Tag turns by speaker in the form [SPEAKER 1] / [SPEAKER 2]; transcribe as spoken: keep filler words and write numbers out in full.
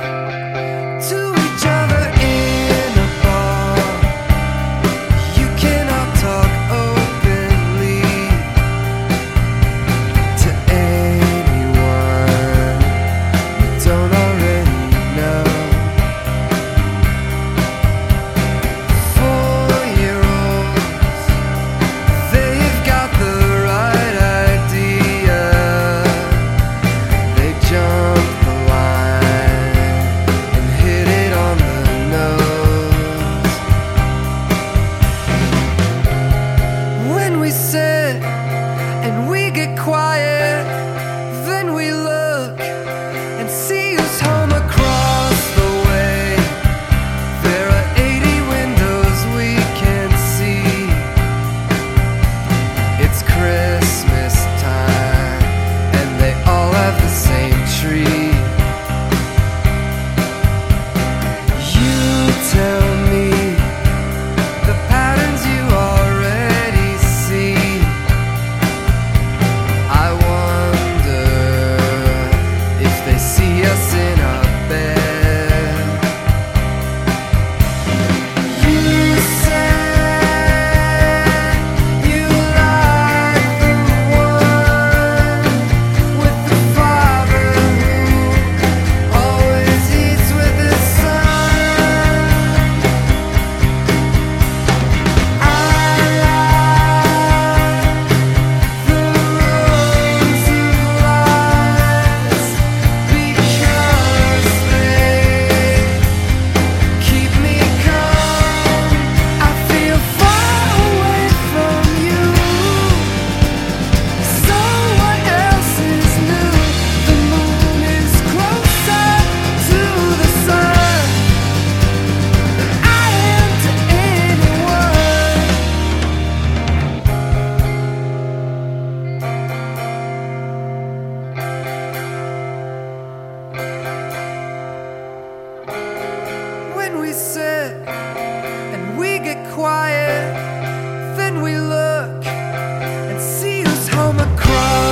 [SPEAKER 1] to each other in a bar. You cannot talk openly to anyone you don't already know. Four-year-olds, they've got the right idea. They jump the line and hit it on the nose. When we sit and we get quiet, then we look and see who's home across the way. There are eighty windows we can see. It's Christmas time and they all have the same tree. You tell me the patterns you already see. I wonder if they see us in our bed. You said you like the one with the father who always eats with his son. I like the rose of lies because they keep me calm. I feel far away from you. So what else is new? The moon is closer to the sun than I am to anyone. When we sit and we get quiet, then we look and see who's home across